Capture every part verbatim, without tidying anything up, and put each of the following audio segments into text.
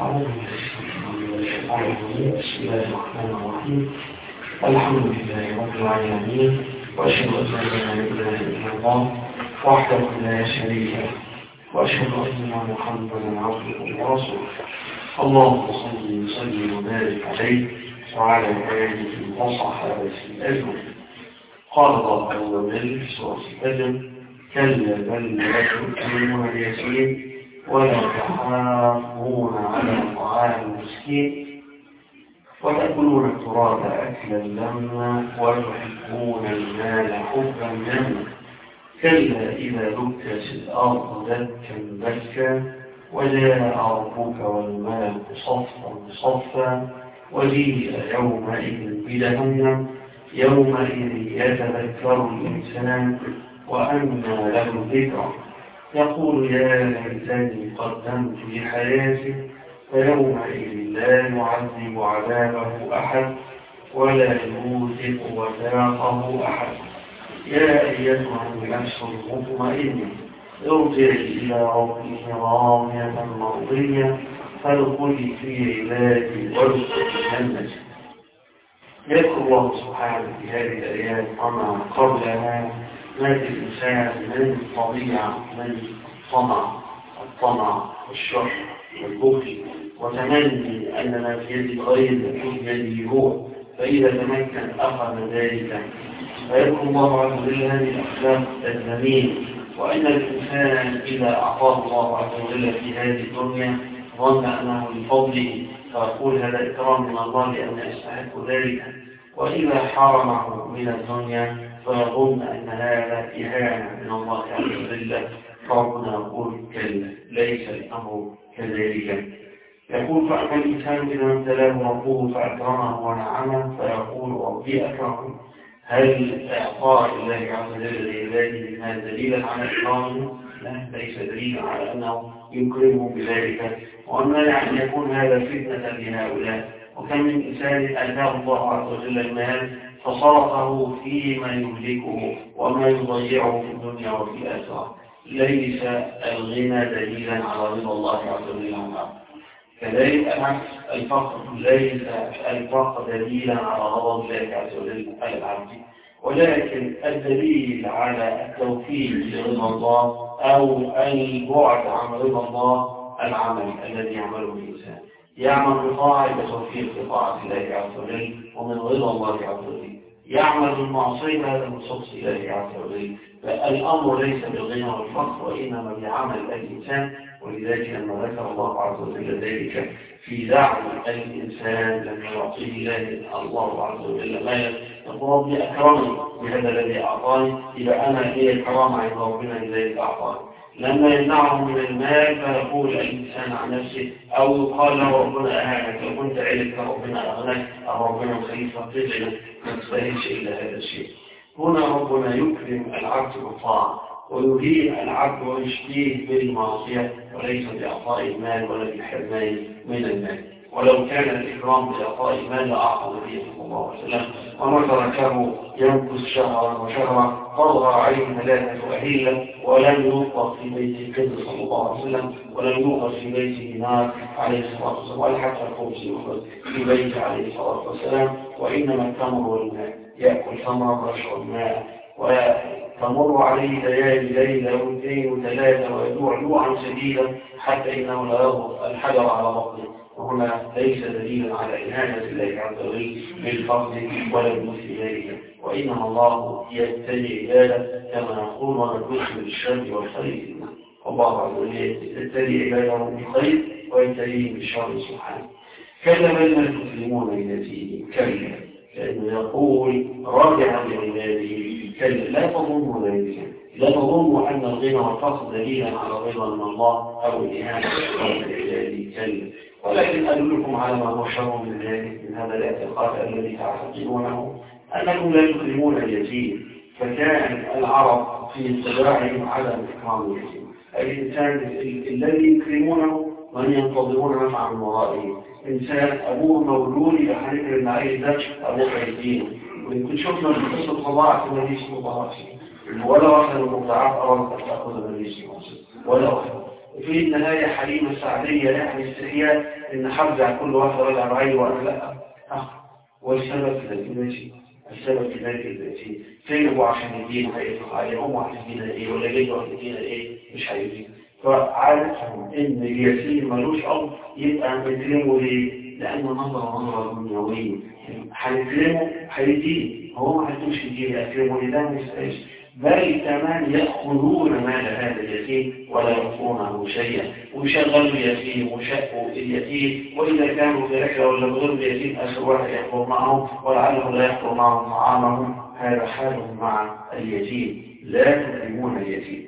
أعوذ بالله من الشيطان الرجيم. بسم الله الرحمن الرحيم. الحمد لله رب العالمين، وأشهد أن لا إله إلا الله وحده لا شريك له، وأشهد أن محمدا عبده ورسوله. اللهم صل وسلم وبارك عليه وعلى آله وصحبه أجمعين. قال الله عز وجل في سورة النجم: كلا بل لا تؤمنون اليتيم ولا تحاضون على طعام المسكين وتأكلون التراب أكلا لما وتحبون المال حبا جما كلا إذا دكت الأرض دكا دكا وجاء ربك والملك صفا صفا وجيء يومئذ بجهنم يومئذ يتذكر الإنسان وأنى له الذكرى يقول يا ليتني قدمت لحياتي فيومئذ لا يعذب عذابه أحد ولا يوثق وثاقه أحد. يا أيتها النفس المطمئنة ارجعي إلى ربك راضية مرضية فادخلي في عبادي وادخلي جنتي. يذكر الله سبحانه في هذه الآيات وما قبلها ما في الإنسان من طبيعة من الطمع الطمع والشح والبخل وتمني أن ما في يد الغير يكون بيده هو، فإذا تمكن أخذ ذلك. فيذكر الله عز وجل هذه الأخلاق الذميمة، وأن الإنسان إذا أعطاه الله عز وجل في هذه الدنيا ظن أنه لفضله فيقول هذا إكرام من الله لأن يستحق ذلك، وإذا حرمه من الدنيا فيظن أن هذا إهانة من الله عز وجل. فربنا يقول كلا ليس الأمر كذلك. يقول فأما الإنسان إذا ابتلاه ربه فأكرمه ونعمه فيقول ربي أكرمه. هل إعطاء الله عز وجل لعباده ما دليلا على إكرامه؟ لا، ليس دليلا على أنه يكرمه بذلك، وأما أن يكون هذا فتنة لهؤلاء. وكم من إنسان آتاه الله عز وجل المال فصرفه فيما يهلكه وما يضيعه في الدنيا وفي الآخرة. ليس الغنى دليلا على رضا الله عز وجل عنه. كذلك العكس، الفقر ليس الفقر دليلا على رضا الله عز وجل على العبد، ولكن الدليل على التوفيق لرضا الله أو البعد عن رضا الله العمل الذي يعمله الإنسان. يعمل بطاعة توفيق بطاعة الله عز وجل ومن رضا الله عز وجل، يعمل بالمعصية هذا من سخط الله عز وجل. فالأمر ليس بالغنى والفقر وإنما بعمل الإنسان. ولذلك لما ذكر الله عز وجل ذلك في دعوة الإنسان لما يعطيه الله عز وجل مالا يقول ربي أكرمني بهذا الذي أعطاني، إذا أنا هي الكرامة عند ربنا لذلك أعطاني. لما يمنعه من المال فيقول الإنسان عن نفسه أو يقال له ربنا أهانك، لو كنت علمك ربنا أغناك أو ربنا خليفة تجعل ما تستاهلش إلا هذا الشيء. هنا ربنا يكرم العبد بالطاعة ويهين العبد ويشتيه بالمعصية، وليس بإعطاء المال ولا بالحرمان من المال. ولو كان الإكرام بإعطاء المال لأعطى النبي صلى الله عليه وسلم وما تركه ينقص شهرا وشهرا طغى عليه ثلاثة أهلة ولم يوقف في بيته كذب صلى الله عليه وسلم ولم يوقف في بيته نار عليه الصلاة والسلام ولا حتى الخبز يوقف في بيته عليه الصلاة والسلام. وإنما التمر والماء يأكل ثمرا ويشرب ماء وتمر عليه ليالي ليلة واثنين وثلاثة ويجوع جوعا شديدا حتى إنه لا يضغط الحجر على بطنه. وهنا ليس دليلا على إهانة الله عز وجل بالفضل ولا بمثل ذلك، وإنما الله يبتلي عباده كما نقول ونبث بالشر والخير. الله عز وجل يبتلي عباده بالخير ويبتليهم بالشر سبحانه. كلا بل لا تكرمون اليتيم كلا، لأنه يقول راجعا لعباده كلا لا تظنوا ذلك، لا تظنوا أن الغنى والفقر دليلا على رضا من الله أو الإهانة لعباده كلا، ولكن أدلكم على ما هو شر من ذلك من هذا الاعتقاد الذي تعتقدونه أنكم لا تكرمون اليتيم. فكان العرب في صداعهم عدم إكرام اليتيم. الإنسان الذي يكرمونه من ينتظرون نفعا من ورائه. إنسان أبوه مولود يحرك المعيش ده أبوه عيدينه، ويمكن شفنا القصة الطباعة في النبي صلى الله عليه وسلم ولا واحد من المضاعف أرادت أن تأخذ النبي صلى الله عليه وسلم ولا واحد. في النهاية حليمة سعدية يعني استحياء إن حرجع كل واحد رجع بعيد وأنا لا أه والسبب في ذلك ماشي السبب في ذلك الذاتي فين هو عشان الدين هيطلق عليه أمه هتدينا إيه ولا جده هتدينا إيه مش هيدينا فعارفهم إن اليتيم ملوش أب يبقى نكلمه ليه؟ لأنه نظر نظرة دنيوية هنكلمه هيدين هو ما هتمشي يدين يكلمه لده ما يستاهلش بل كمان يأخذون مال هذا اليتيم ولا يعطونه شيئا ويشغلوا اليتيم وشقوا اليتيم وإذا كانوا في رحلة ولا بغير اليتيم آخر واحد يحضر معهم ولعله لا يحضر معهم طعامهم هذا حالهم مع اليتيم لا تكرمون اليتيم.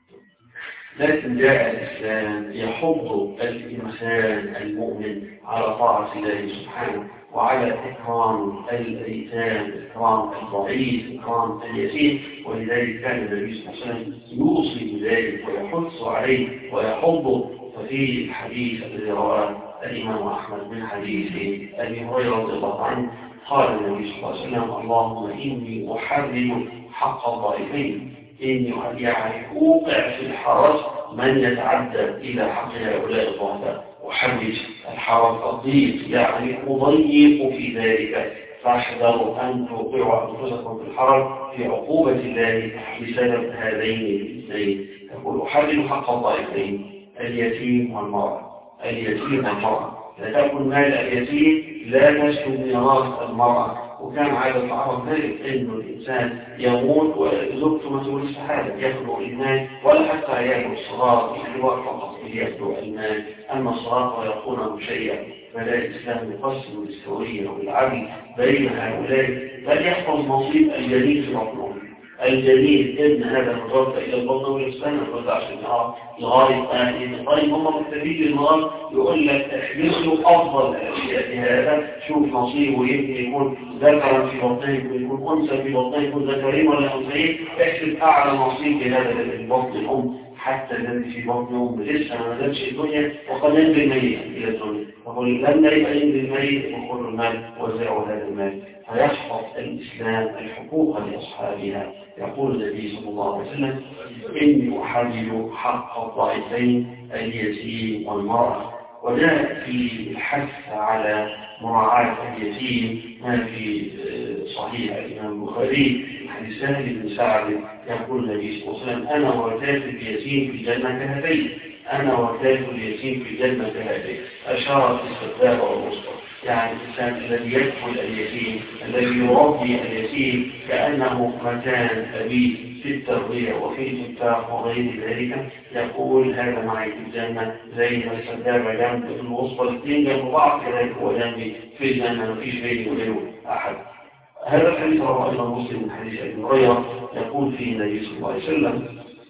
لكن جاء الإسلام يحض الإنسان المؤمن على طاعة الله سبحانه وعلى إكرام الأيتام إكرام الضعيف إكرام اليتيم ولذلك كان النبي صلى الله عليه وسلم يوصي بذلك ويحث عليه ويحضه ففي الحديث الذي رواه الإمام أحمد من حديث أبي هريرة رضي الله عنه قال النبي صلى الله عليه وسلم اللهم إني أحرم حق الضعيفين إني يعني أوقع في الحرج من يتعدى إلى حق هؤلاء الضعفاء أحرج الحرج الضيق يعني أضيق في ذلك فاحذروا أن توقعوا أنفسكم في الحرج في عقوبة الله بسبب هذين الاثنين. يقول أحرج حق الضعيفين اليتيم والمرأة اليتيم والمرأة لا تكن مال اليتيم لا تسلب ميراث المرأة وكان عادة العرب ذلك إنه الإنسان يموت وزوجته ما تورث حاجة ياخذوا المال ولا حتى عياله الصغار الكبار فقط ياخذوا المال أما الصغار ويقونه شيئا فلا الإسلام يقسم بالسوية والعدل بين هؤلاء بل يحفظ نصيب الجليل في بطنهم الجليل ابن هذا المتوفى إلى البطن والإسلام يقول عشان يعرف لغاية آخر طيب هم مكتبين المرض يقول لك احدثوا أفضل الأشياء هذا شوف نصيبه يمكن يكون ذكرا في بطنه يكون أنثى في بطنه يكون ذكرين ولا أنثيين احسب أعلى نصيب لهذا البطن الأم حتى الذي في بطنهم لسه ما نزلش الدنيا وقد ينزل ميتا إلى الدنيا وقل لما يبقى ينزل ميت وكل المال وزعوا هذا المال فيحفظ الإسلام الحقوق لأصحابها. يقول النبي صلى الله عليه وسلم إني أحرج حق الضعيفين اليتيم والمرأة وجاء في الحث على مراعاة اليتيم ما في صحيح الإمام البخاري حديث سهل بن سعد يقول النبي صلى الله عليه وسلم أنا وكافل اليتيم في الجنة كهاتين أنا وكافل اليتيم في الجنة كهاتين أشار في السبابة والوسطى يعني الإنسان الذي يدخل اليتيم الذي يربي اليتيم كأنه مكان أبيه في التربية وفي الإنفاق وغير ذلك يقول هذا معي في الجنة زي ما السبابة جنب الوسطى الاثنين جنب بعض كذلك هو جنبي في الجنة ما فيش بيني وبينه أحد. هذا الحديث رواه أيضا مسلم من حديث أبي هريرة يقول فيه النبي صلى الله عليه وسلم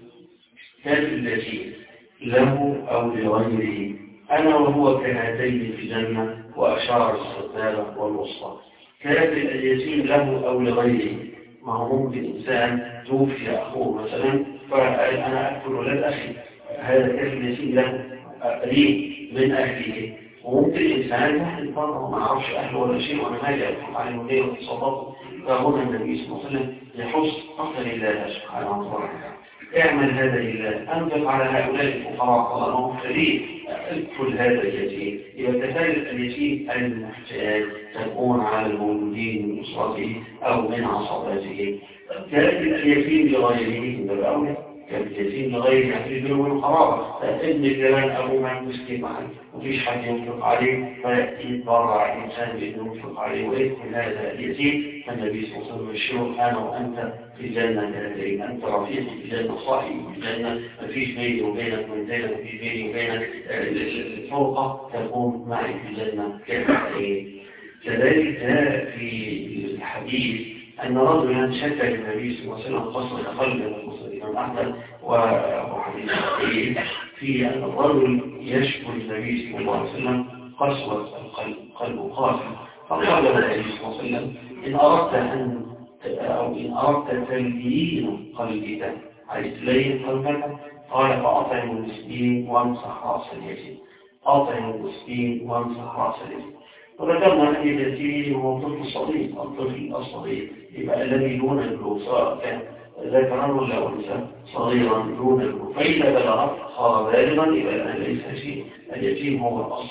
كان اليتيم له أو لغيره أنا وهو كهاتين في الجنة وأشار السبابة والوسطى. كافل اليتيم له أو لغيره ما هو ممكن إنسان توفي أخوه مثلا فقال أنا أكل ولد أخي هذا كافل اليتيم له قريب من أهله وممكن إنسان واحد بره وما عرفش أهله ولا شيء وأنا مالي أدخل عليه وليه وتصدقه فهنا النبي صلى الله عليه وسلم يحث أفضل الله سبحانه وتعالى اعمل هذا لله أنفق على هؤلاء الفقراء اللهم فريد ادخل هذا اليتيم إذا كذلك اليتيم المحتاج تكون على المولودين من أسرته أو من عصباته كذلك اليتيم لغيره من الأولى كاليتيم لغيره يعني من القرابة ابن كمان أبو من مسكين معه وفيش حد ينفق عليه فيتبرع الإنسان بأنه ينفق عليه ويدخل هذا اليتيم فالنبي صلى الله عليه وسلم يشير أنا وأنت في الجنة كذلك أنت رفيق في الجنة صاحب في الجنة ما فيش بيني وبينك منزلة وفي بيني وبينك الفرقة تكون معي في الجنة كذلك. كذلك في الحديث أن رجلا شكى للنبي صلى الله عليه وسلم قصر قلب المسلم الإمام أحمد وحديث صحيح في أن الرجل يشكو للنبي صلى الله عليه وسلم قسوة القلب قلبه قاسي فقال له النبي صلى الله عليه وسلم إن أردت أن أو إن أردت تليين قلبك عايز تلين قلبك قال فأطعم المسكين وامسح رأس اليتيم أطعم المسكين وامسح رأس اليتيم. وذكرنا أن اليتيم هو الطفل الصغير الطفل الصغير يبقى الذي دون البلوغ سواء كان ذكرا ولا أنثى صغيرا دون البلوغ فإذا بلغ صار بالغا يبقى الآن ليس شيء اليتيم هو الأصل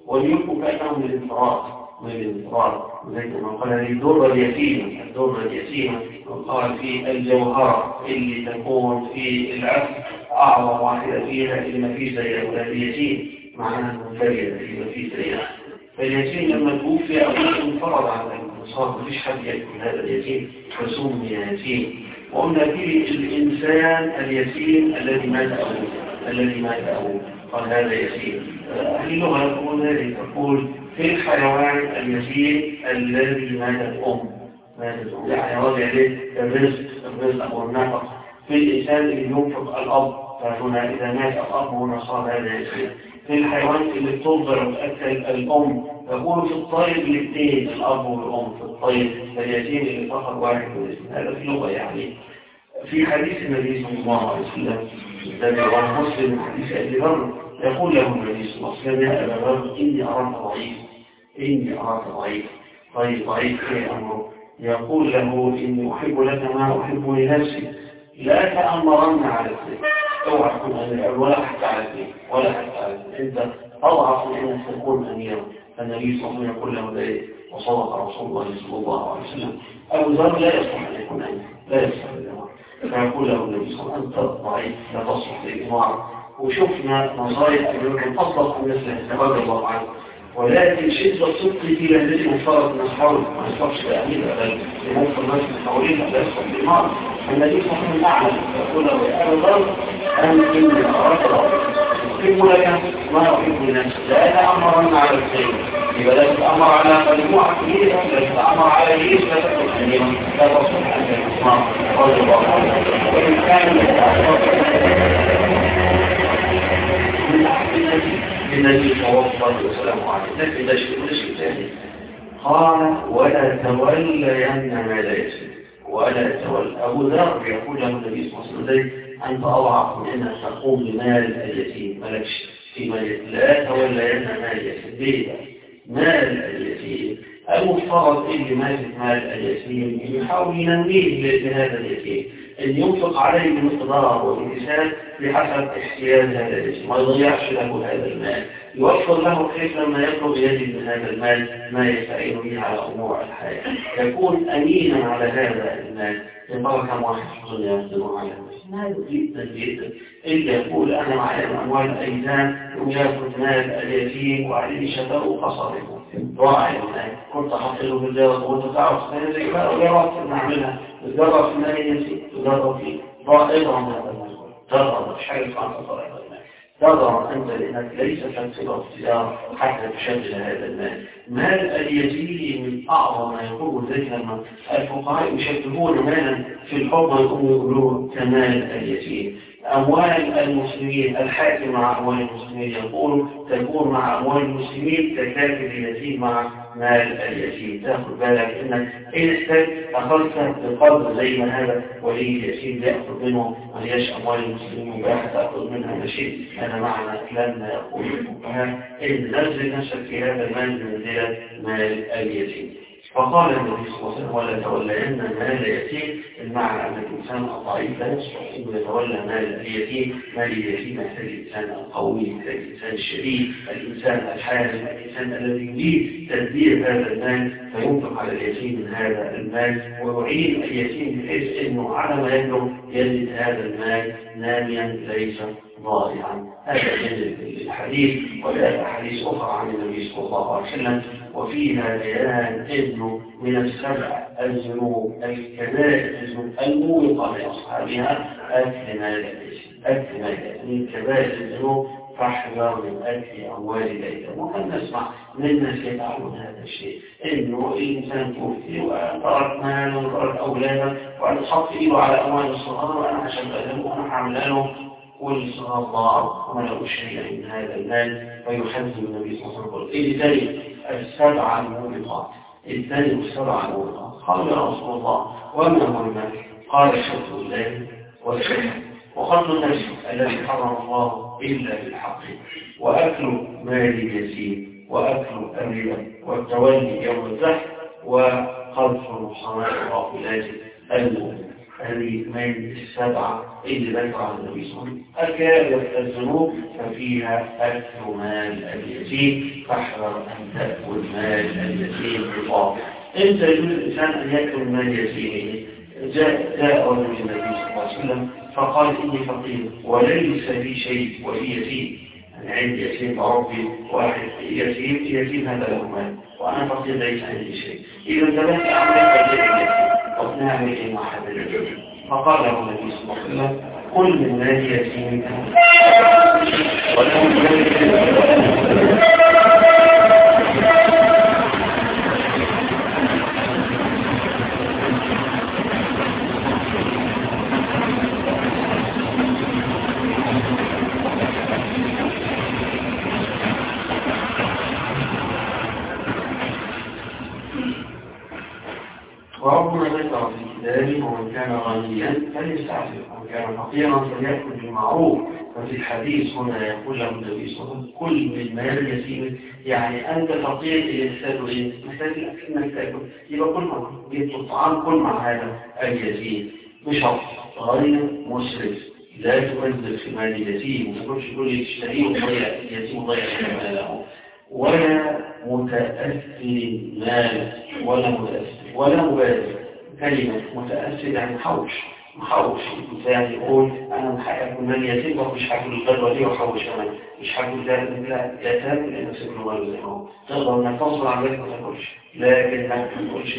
والملك كأنه من الانفراد من الانفراد زي ما قال لي الدرة اليتيمة الدرة اليتيمة قال في الجوهرة اللي تكون في العقل أعظم واحدة فيها اللي ما فيه زيها ولا اليتيم معناها منفردة اللي ما فيه زيها. فاليتيم لما توفي أو انفرد عن الانصار مفيش حد يأكل هذا اليتيم فسمي يتيم. وقلنا فيه الإنسان اليتيم الذي مات أبوه الذي مات أبوه قال هذا يتيم. أهل اللغة يقول ذلك تقول في الحيوان اليتيم الذي مات الأم ماتت الأم يعني راجع عليه الرزق الرزق أو النفق. في الإنسان اللي ينفق الأب فهنا إذا مات الأب هنا صار هذا يتيم. في الحيوان اللي بترضع وتأكل الأم فهو في الطير الاثنين الأب والأم في الطير فاليتيم اللي فقط واحد والاسم هذا في اللغة يعني. في حديث النبي صلى الله عليه وسلم الذي رواه مسلم حديث أبي ذر يقول له النبي صلى الله عليه وسلم يا أبا ذر إني أراك ضعيف إني أراك ضعيف. طيب ضعيف إيه أمره؟ يقول له إني أحب لك ما أحب لنفسي لا تأمرن على الزيت اوعى تكون أمير ولا حتى على الزيت ولا حتى على الزيت أنت أضعف من أنك تكون أميرا. النبي صلى الله عليه وسلم يقول له ذلك وصدق رسول الله صلى الله عليه وسلم. أبو ذر لا يصلح أن يكون أمير لا يصلح الأمر فيقول له النبي صلى الله عليه وسلم أنت ضعيف لا تصلح للإمارة. وشفنا نصائح أمريكا أصدق الناس رضي الله عنه ولكن شدة الصدق في الذي مفترض من أصحابه ما يصبحش بأمير بل يمثل الناس من حواليه لا يصبح الإمارة. النبي صلى الله عليه وسلم أعلم يقول له يا أبا ذر أن إني أراك أحب لك ما أحب لنفسي لا أتأمرن على الخير يبقى لا تتأمر على مجموعة كبيرة لا تتأمر على جيش لا تكون أميرا لا تصلح أنت الإسلام رضي الله عنه. وإن كان من أحد النبي صلى الله عليه وسلم لكن ده شيء ده شيء ثاني قال ولا تولين ما لا يسر ولا تولى. أبو ذر يقول له النبي صلى الله عليه وسلم أنت أضعف من أنك تقوم بمال اليتيم ملكش في مال لا تولين مال اليتيم ليه مال اليتيم المفترض اللي ماسك مال اليتيم يحاول ينميه لهذا اليتيم أن ينفق عليه بمقدار والإنسان بحسب احتياج هذا اليتيم ما يضيعش له هذا المال يوفر له كيف لما يطلب يجد من هذا المال ما يستعين به على أمور الحياة يكون أمينا على هذا المال ينبغي كم واحد في الدنيا يقدرون على هذا جدا جدا اللي يقول أنا معي أموال الأيتام ويأخذ مال اليتيم وعليه شفاء وقصره ضاعي كنت حاطله بالجارة وانت تعرف ان زي ما جربت نعملها تجرب في المال ينسي تجرب فيه ضائرة من هذا المال تجرب مش حاجة عن تطلع هذا المال تجرب أنت لأنك ليس تنسبة اختيار حتى تشغل هذا المال. مال اليتيم من أعظم ما يقول ذلك لما الفقهاء يشبهون مالا في الحكم يقولون كمال اليتيم. أموال المسلمين الحاكم مع أموال المسلمين يقول تكون مع أموال المسلمين ككافر اليتيم مع مال اليتيم. تأخذ بالك إنك إن استجد أخذت بقدر زي ما هذا ولي اليتيم يأخذ منه وليش أموال المسلمين مباحة تأخذ منها مشيء. أنا معنى لما يقول الفقهاء إن نزل نفسك في هذا المال منزلة مال اليتيم. فقال النبي صلى الله عليه وسلم ولا تولين مال اليتيم المعنى أن الإنسان الضعيف لا يصلح أن يتولى مال اليتيم. مال اليتيم يحتاج الإنسان القوي يحتاج الإنسان الشديد الإنسان الحازم الإنسان الذي يريد تدبير هذا المال فينفق على اليتيم من هذا المال ويعين اليتيم بحيث أنه على ما يبلغ يجد هذا المال ناميا ليس ضائعا. هذا الحديث وجاء حديث أخرى عن النبي صلى الله عليه وسلم وفيها بيان انه من السبع الذنوب الكبائر الذنوب الموبقة لأصحابها أكل مال اليتيم. أكل مال اليتيم من كبائر الذنوب فاحذر من أكل أموال اليتيم. وقد نسمع من الناس يفعلون هذا الشيء انه الانسان توفي وترك ماله وترك اولاده وأن تحط ايده على اموال الصغار وانا هشغله وانا هعمل له والصغار ضاعوا وما لقوا شيئا من هذا المال فيحذر النبي صلى الله عليه وسلم. ايه ثاني السبع الموبقات الثاني السبع الموبقات. قال يا رسول الله وما هو المال؟ قال شرط الله والشرك وقتل النفس الذي حرم الله الا بالحق واكل مال اليتيم وأكل الربا والتولي يوم الزحف وقذف المحصنات الغافلات المؤمنات. هذه من السبعة اللي ذكر عن النبي صلى الله عليه وسلم. الكبائر الذنوب ففيها أكل مال اليتيم، فاحذر أن تأكل مال اليتيم بالباطل. إمتى يجوز الإنسان أن يأكل مال يتيمه؟ جاء جاء رجل النبي صلى الله عليه وسلم فقال إني فقير وليس لي شيء ولي يتيم، أنا عندي يتيم ربي واحد يتيم يتيم هذا له مال وأنا فقير ليس عندي شيء، إذا انتبهت أعمل أجل طب نعمل إيه مع هذا الرجل؟ فقال له النبي صلى الله عليه وسلم كل من مال يتيم وربنا ذكر في كتابه ومن كان غنيا فليستعفف ومن كان فقيرا فليأكل بالمعروف. وفي الحديث هنا يقول له النبي صلى الله عليه وسلم كل من مال اليتيم، يعني أنت فقير الإنسان إيه؟ محتاج إنك تأكل، يبقى كل ما جبت الطعام كل مع هذا اليتيم بشرط غير مسرف، لا تبذل في مال اليتيم وما تقولش كل يشتريه وضيع اليتيم وضيع ماله، ولا متأثر مال ولا متأثر ولا مبادر. كلمة متأثر يعني محوش محوش الإنسان يقول أنا محقق من يتيم ومش حاكل الغدوة دي وحوش كمان مش حاكل ذلك، لا لا تاكل لأنه سيكون غير زي ما هو تقدر أنك تصبر على ذلك ما تاكلش، لكن ما تقولش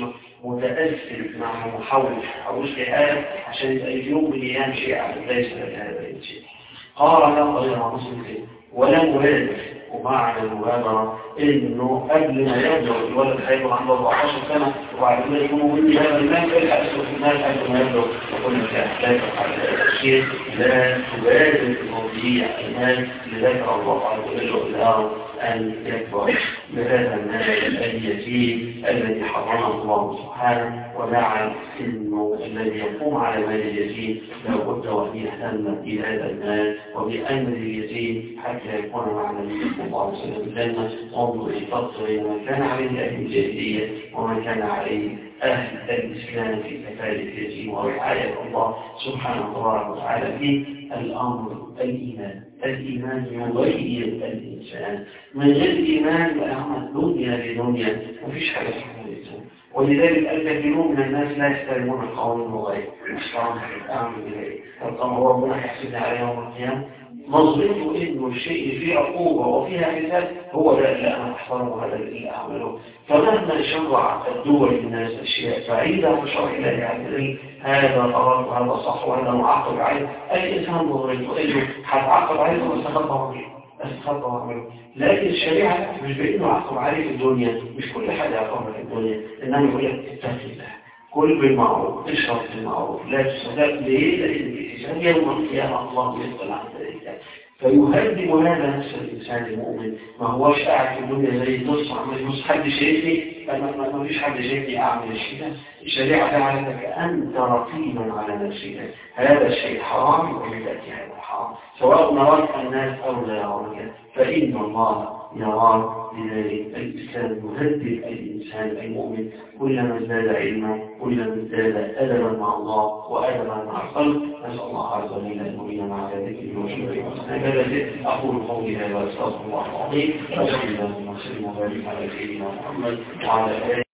متأثر مع محوش حوش لحالك عشان يبقى يوم من أيام شيء على ليس لك هذا الشيء. قال لا غير مسلم كده ولا مبادر. ومعنى المبادرة إنه قبل ما يبلغ الولد هيبقى عنده أربعتاشر سنة وبعد كده يكونوا مني هذا المال يلحق يصرف المال قبل ما يبلغ وكل كان لا تفعل هذا الشيء، لا تبادر تضييع المال لذكر الله عز وجل له أن يكبر بهذا المال اليتيم الذي حرمه الله سبحانه. ونعلم إنه الذي يقوم على مال اليتيم لابد وأن يهتم بهذا المال وبأمر اليتيم حتى يكون مع النبي صلى الله عليه وسلم الجنة. انظر إلى فضل من كان عليه أهل الجاهلية ومن كان عليه أهل الإسلام في كفالة اليتيم ورعاية الله سبحانه تبارك وتعالى في الأمر الإيمان. الإيمان يغير الإنسان، من غير الإيمان يعمل دنيا لدنيا مفيش حاجة اسمها الإنسان. ولذلك الكثيرون من الناس لا يحترمون القانون الوضعي، مش فاهم أعمل إليه طبعا ربنا يحسبنا على يوم القيامة نظرته إنه الشيء اللي فيه عقوبة وفيها حساب هو ده اللي أنا أحترمه هذا اللي أعمله. فمهما شرع الدول الناس أشياء بعيدة عن شرع الله عز هذا غلط وهذا صح وهذا معاقب عليه، أي إنسان نظرته إنه هتعاقب عليه واستخبى استخبى وعمله. لكن الشريعة مش بإنه عاقب عليه في الدنيا، مش كل حاجة عقابها في الدنيا، إنما يقول لك اتق الله كل بالمعروف اشرب بالمعروف لا تستطيع. ليه؟ لأن يوم القيامة الله يسأل عن ذلك. فيهدم هذا نفس الإنسان المؤمن، ما هوش قاعد في الدنيا زي النص عمل يبص حد شايفني ما فيش حد شايفني أعمل الشيء. الشريعة جعلتك أنت رقيبا على نفسك، هذا الشيء حرام وبالتأتي هذا حرام سواء نراك الناس أو لا يراك، فإن الله يرى. لذلك الإسلام يهدد الإنسان المؤمن كلما ازداد علما كلما ازداد أدبا مع الله وأدبا مع الخلق. نسأل الله عز وجل أن يؤمن مع ذلك وشكره وسلم. أقول قولي هذا وأستغفر الله العظيم وصلى الله وسلم وبارك على سيدنا محمد وعلى آله